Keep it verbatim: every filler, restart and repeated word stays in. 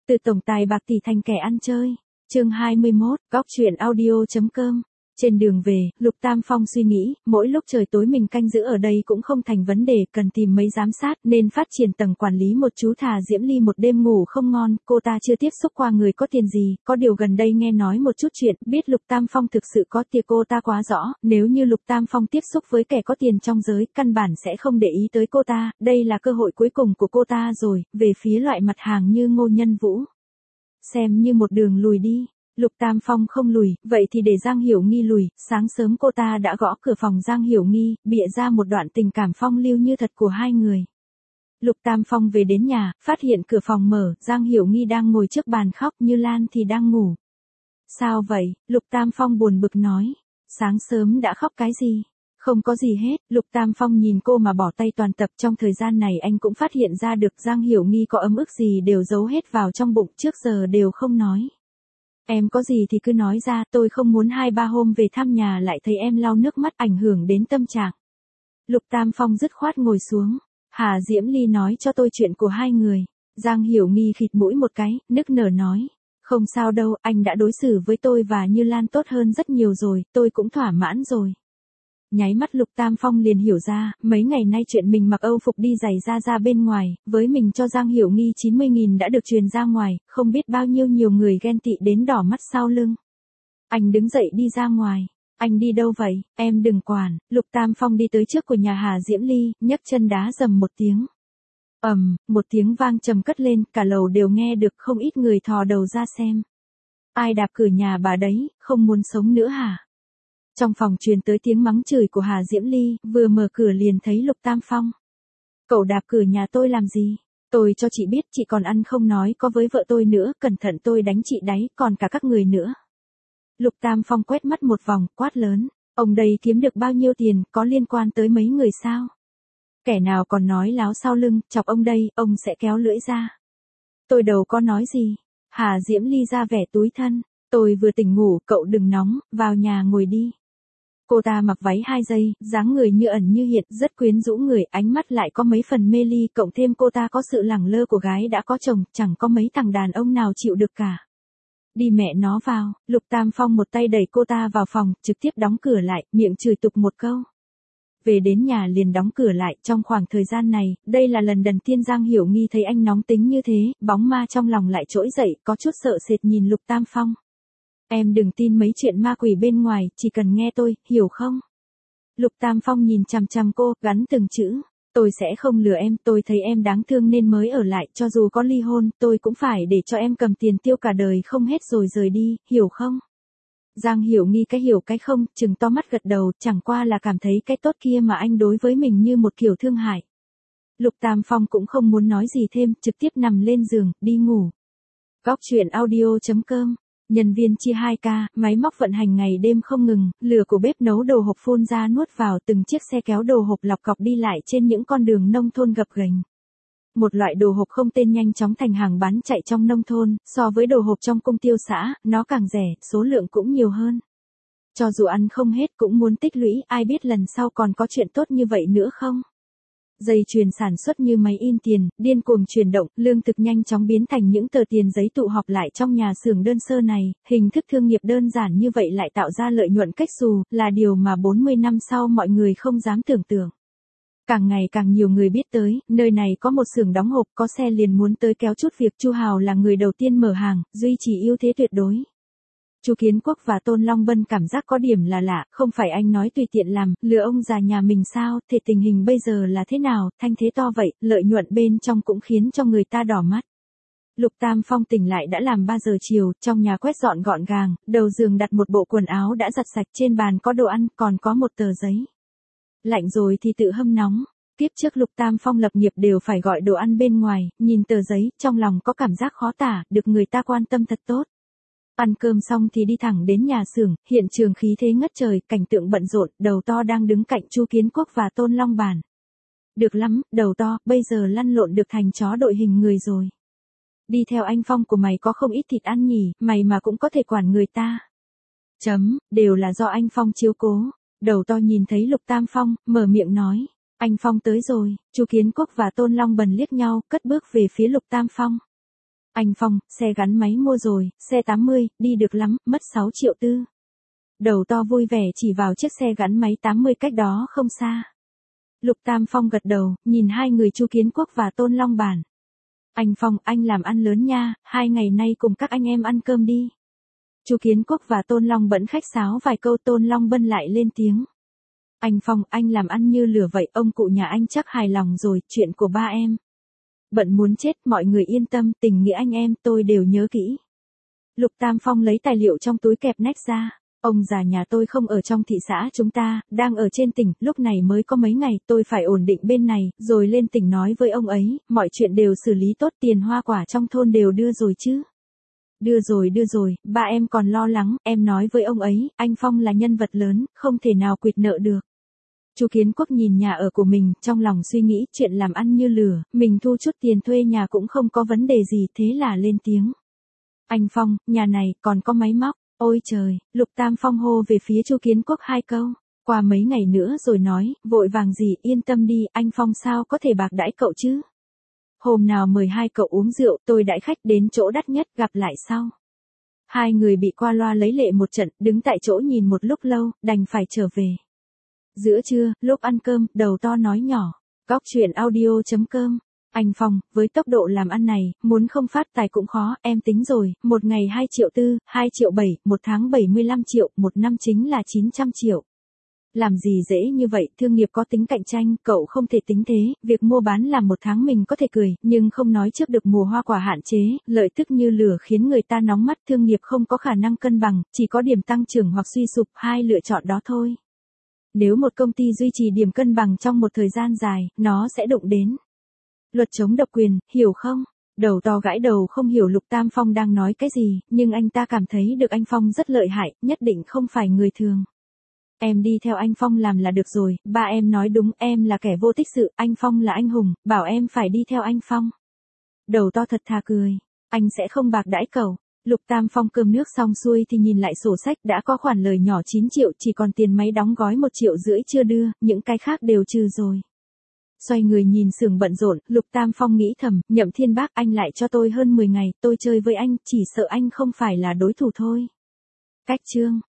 Từ tổng tài bạc tỷ thành kẻ ăn chơi. Chương hai mươi mốt, góc chuyện audio.com. Trên đường về, Lục Tam Phong suy nghĩ, mỗi lúc trời tối mình canh giữ ở đây cũng không thành vấn đề, cần tìm mấy giám sát, nên phát triển tầng quản lý một chú thà Diễm Ly một đêm ngủ không ngon, cô ta chưa tiếp xúc qua người có tiền gì, có điều gần đây nghe nói một chút chuyện, biết Lục Tam Phong thực sự có tiền cô ta quá rõ, nếu như Lục Tam Phong tiếp xúc với kẻ có tiền trong giới, căn bản sẽ không để ý tới cô ta, đây là cơ hội cuối cùng của cô ta rồi, về phía loại mặt hàng như Ngô Nhân Vũ. Xem như một đường lùi đi. Lục Tam Phong không lùi, vậy thì để Giang Hiểu Nghi lùi, sáng sớm cô ta đã gõ cửa phòng Giang Hiểu Nghi, bịa ra một đoạn tình cảm phong lưu như thật của hai người. Lục Tam Phong về đến nhà, phát hiện cửa phòng mở, Giang Hiểu Nghi đang ngồi trước bàn khóc, Như Lan thì đang ngủ. Sao vậy? Lục Tam Phong buồn bực nói. Sáng sớm đã khóc cái gì? Không có gì hết, Lục Tam Phong nhìn cô mà bỏ tay toàn tập. Trong thời gian này anh cũng phát hiện ra được Giang Hiểu Nghi có ấm ức gì đều giấu hết vào trong bụng, trước giờ đều không nói. Em có gì thì cứ nói ra, tôi không muốn hai ba hôm về thăm nhà lại thấy em lau nước mắt ảnh hưởng đến tâm trạng. Lục Tam Phong dứt khoát ngồi xuống. Hà Diễm Ly nói cho tôi chuyện của hai người. Giang Hiểu Nghi khịt mũi một cái, nức nở nói. Không sao đâu, anh đã đối xử với tôi và Như Lan tốt hơn rất nhiều rồi, tôi cũng thỏa mãn rồi. Nháy mắt Lục Tam Phong liền hiểu ra, mấy ngày nay chuyện mình mặc Âu phục đi giày ra ra bên ngoài, với mình cho Giang Hiểu Nghi chín mươi nghìn đã được truyền ra ngoài, không biết bao nhiêu nhiều người ghen tị đến đỏ mắt sau lưng. Anh đứng dậy đi ra ngoài. Anh đi đâu vậy? Em đừng quản. Lục Tam Phong đi tới trước của nhà Hà Diễm Ly, nhấc chân đá dầm một tiếng. Ầm, um, một tiếng vang trầm cất lên, cả lầu đều nghe được, không ít người thò đầu ra xem. Ai đạp cửa nhà bà đấy, không muốn sống nữa hả? Trong phòng truyền tới tiếng mắng chửi của Hà Diễm Ly, vừa mở cửa liền thấy Lục Tam Phong. Cậu đạp cửa nhà tôi làm gì? Tôi cho chị biết chị còn ăn không nói có với vợ tôi nữa, cẩn thận tôi đánh chị đấy, còn cả các người nữa. Lục Tam Phong quét mắt một vòng, quát lớn. Ông đây kiếm được bao nhiêu tiền, có liên quan tới mấy người sao? Kẻ nào còn nói láo sau lưng, chọc ông đây, ông sẽ kéo lưỡi ra. Tôi đâu có nói gì. Hà Diễm Ly ra vẻ tủi thân. Tôi vừa tỉnh ngủ, cậu đừng nóng, vào nhà ngồi đi. Cô ta mặc váy hai giây, dáng người như ẩn như hiện, rất quyến rũ người, ánh mắt lại có mấy phần mê ly, cộng thêm cô ta có sự lẳng lơ của gái đã có chồng, chẳng có mấy thằng đàn ông nào chịu được cả. Đi mẹ nó vào, Lục Tam Phong một tay đẩy cô ta vào phòng, trực tiếp đóng cửa lại, miệng chửi tục một câu. Về đến nhà liền đóng cửa lại, trong khoảng thời gian này, đây là lần đầu tiên Giang Hiểu Nghi thấy anh nóng tính như thế, bóng ma trong lòng lại trỗi dậy, có chút sợ sệt nhìn Lục Tam Phong. Em đừng tin mấy chuyện ma quỷ bên ngoài, chỉ cần nghe tôi, hiểu không? Lục Tam Phong nhìn chằm chằm cô, gắn từng chữ. Tôi sẽ không lừa em, tôi thấy em đáng thương nên mới ở lại, cho dù có ly hôn, tôi cũng phải để cho em cầm tiền tiêu cả đời không hết rồi rời đi, hiểu không? Giang Hiểu Nghi cái hiểu cái không, chừng to mắt gật đầu, chẳng qua là cảm thấy cái tốt kia mà anh đối với mình như một kiểu thương hại. Lục Tam Phong cũng không muốn nói gì thêm, trực tiếp nằm lên giường, đi ngủ. Góc chuyện audio.com. Nhân viên chia hai ca, máy móc vận hành ngày đêm không ngừng, lửa của bếp nấu đồ hộp phun ra nuốt vào, từng chiếc xe kéo đồ hộp lọc cọc đi lại trên những con đường nông thôn gập ghềnh. Một loại đồ hộp không tên nhanh chóng thành hàng bán chạy trong nông thôn, so với đồ hộp trong công tiêu xã, nó càng rẻ, số lượng cũng nhiều hơn. Cho dù ăn không hết cũng muốn tích lũy, ai biết lần sau còn có chuyện tốt như vậy nữa không? Dây chuyền sản xuất như máy in tiền, điên cuồng chuyển động, lương thực nhanh chóng biến thành những tờ tiền giấy tụ họp lại trong nhà xưởng đơn sơ này, hình thức thương nghiệp đơn giản như vậy lại tạo ra lợi nhuận cách xù, là điều mà bốn mươi năm sau mọi người không dám tưởng tượng. Càng ngày càng nhiều người biết tới, nơi này có một xưởng đóng hộp, có xe liền muốn tới kéo chút việc. Chu Hào là người đầu tiên mở hàng, duy trì ưu thế tuyệt đối. Chu Kiến Quốc và Tôn Long Bân cảm giác có điểm là lạ, không phải anh nói tùy tiện làm, lừa ông già nhà mình sao, thế tình hình bây giờ là thế nào, thanh thế to vậy, lợi nhuận bên trong cũng khiến cho người ta đỏ mắt. Lục Tam Phong tỉnh lại đã làm ba giờ chiều, trong nhà quét dọn gọn gàng, đầu giường đặt một bộ quần áo đã giặt sạch, trên bàn có đồ ăn, còn có một tờ giấy. Lạnh rồi thì tự hâm nóng. Tiếp trước Lục Tam Phong lập nghiệp đều phải gọi đồ ăn bên ngoài, nhìn tờ giấy, trong lòng có cảm giác khó tả, được người ta quan tâm thật tốt. Ăn cơm xong thì đi thẳng đến nhà xưởng, hiện trường khí thế ngất trời, cảnh tượng bận rộn, đầu to đang đứng cạnh Chu Kiến Quốc và Tôn Long Bản. Được lắm, đầu to, bây giờ lăn lộn được thành chó đội hình người rồi. Đi theo anh Phong của mày có không ít thịt ăn nhỉ, mày mà cũng có thể quản người ta. Chấm, đều là do anh Phong chiếu cố. Đầu to nhìn thấy Lục Tam Phong, mở miệng nói. Anh Phong tới rồi, Chu Kiến Quốc và Tôn Long Bần liếc nhau, cất bước về phía Lục Tam Phong. Anh Phong, xe gắn máy mua rồi, xe tám mươi, đi được lắm, mất sáu triệu tư. Đầu to vui vẻ chỉ vào chiếc xe gắn máy tám mươi cách đó không xa. Lục Tam Phong gật đầu, nhìn hai người Chu Kiến Quốc và Tôn Long Bản. Anh Phong, anh làm ăn lớn nha, hai ngày nay cùng các anh em ăn cơm đi. Chu Kiến Quốc và Tôn Long Bẫn khách sáo vài câu, Tôn Long Bân lại lên tiếng. Anh Phong, anh làm ăn như lửa vậy, ông cụ nhà anh chắc hài lòng rồi, chuyện của ba em. Bận muốn chết, mọi người yên tâm, tình nghĩa anh em tôi đều nhớ kỹ. Lục Tam Phong lấy tài liệu trong túi kẹp nách ra. Ông già nhà tôi không ở trong thị xã chúng ta, đang ở trên tỉnh, lúc này mới có mấy ngày, tôi phải ổn định bên này, rồi lên tỉnh nói với ông ấy, mọi chuyện đều xử lý tốt, tiền hoa quả trong thôn đều đưa rồi chứ. Đưa rồi đưa rồi, ba em còn lo lắng, em nói với ông ấy, anh Phong là nhân vật lớn, không thể nào quỵt nợ được. Chu Kiến Quốc nhìn nhà ở của mình, trong lòng suy nghĩ chuyện làm ăn như lửa, mình thu chút tiền thuê nhà cũng không có vấn đề gì, thế là lên tiếng. Anh Phong, nhà này còn có máy móc. Ôi trời, Lục Tam Phong hô về phía Chu Kiến Quốc hai câu, qua mấy ngày nữa rồi nói, vội vàng gì, yên tâm đi, anh Phong sao có thể bạc đãi cậu chứ. Hôm nào mời hai cậu uống rượu, tôi đãi khách đến chỗ đắt nhất, gặp lại sau. Hai người bị qua loa lấy lệ một trận, đứng tại chỗ nhìn một lúc lâu, đành phải trở về. Giữa trưa, lúc ăn cơm, đầu to nói nhỏ, góc chuyện audio chấm com. Anh Phong, với tốc độ làm ăn này, muốn không phát tài cũng khó, em tính rồi, một ngày hai triệu tư, hai triệu bảy, một tháng bảy mươi lăm triệu, một năm chính là chín trăm triệu. Làm gì dễ như vậy, thương nghiệp có tính cạnh tranh, cậu không thể tính thế, việc mua bán làm một tháng mình có thể cười, nhưng không nói trước được mùa hoa quả hạn chế, lợi tức như lửa khiến người ta nóng mắt, thương nghiệp không có khả năng cân bằng, chỉ có điểm tăng trưởng hoặc suy sụp, hai lựa chọn đó thôi. Nếu một công ty duy trì điểm cân bằng trong một thời gian dài, nó sẽ đụng đến luật chống độc quyền, hiểu không? Đầu to gãi đầu không hiểu Lục Tam Phong đang nói cái gì, nhưng anh ta cảm thấy được anh Phong rất lợi hại, nhất định không phải người thường. Em đi theo anh Phong làm là được rồi, ba em nói đúng, em là kẻ vô tích sự, anh Phong là anh hùng, bảo em phải đi theo anh Phong. Đầu to thật thà cười, anh sẽ không bạc đãi cậu. Lục Tam Phong cơm nước xong xuôi thì nhìn lại sổ sách, đã có khoản lời nhỏ chín triệu, chỉ còn tiền máy đóng gói một triệu rưỡi chưa đưa, những cái khác đều trừ rồi. Xoay người nhìn xưởng bận rộn, Lục Tam Phong nghĩ thầm, Nhậm Thiên Bác, anh lại cho tôi hơn mười ngày, tôi chơi với anh, chỉ sợ anh không phải là đối thủ thôi. Cách chương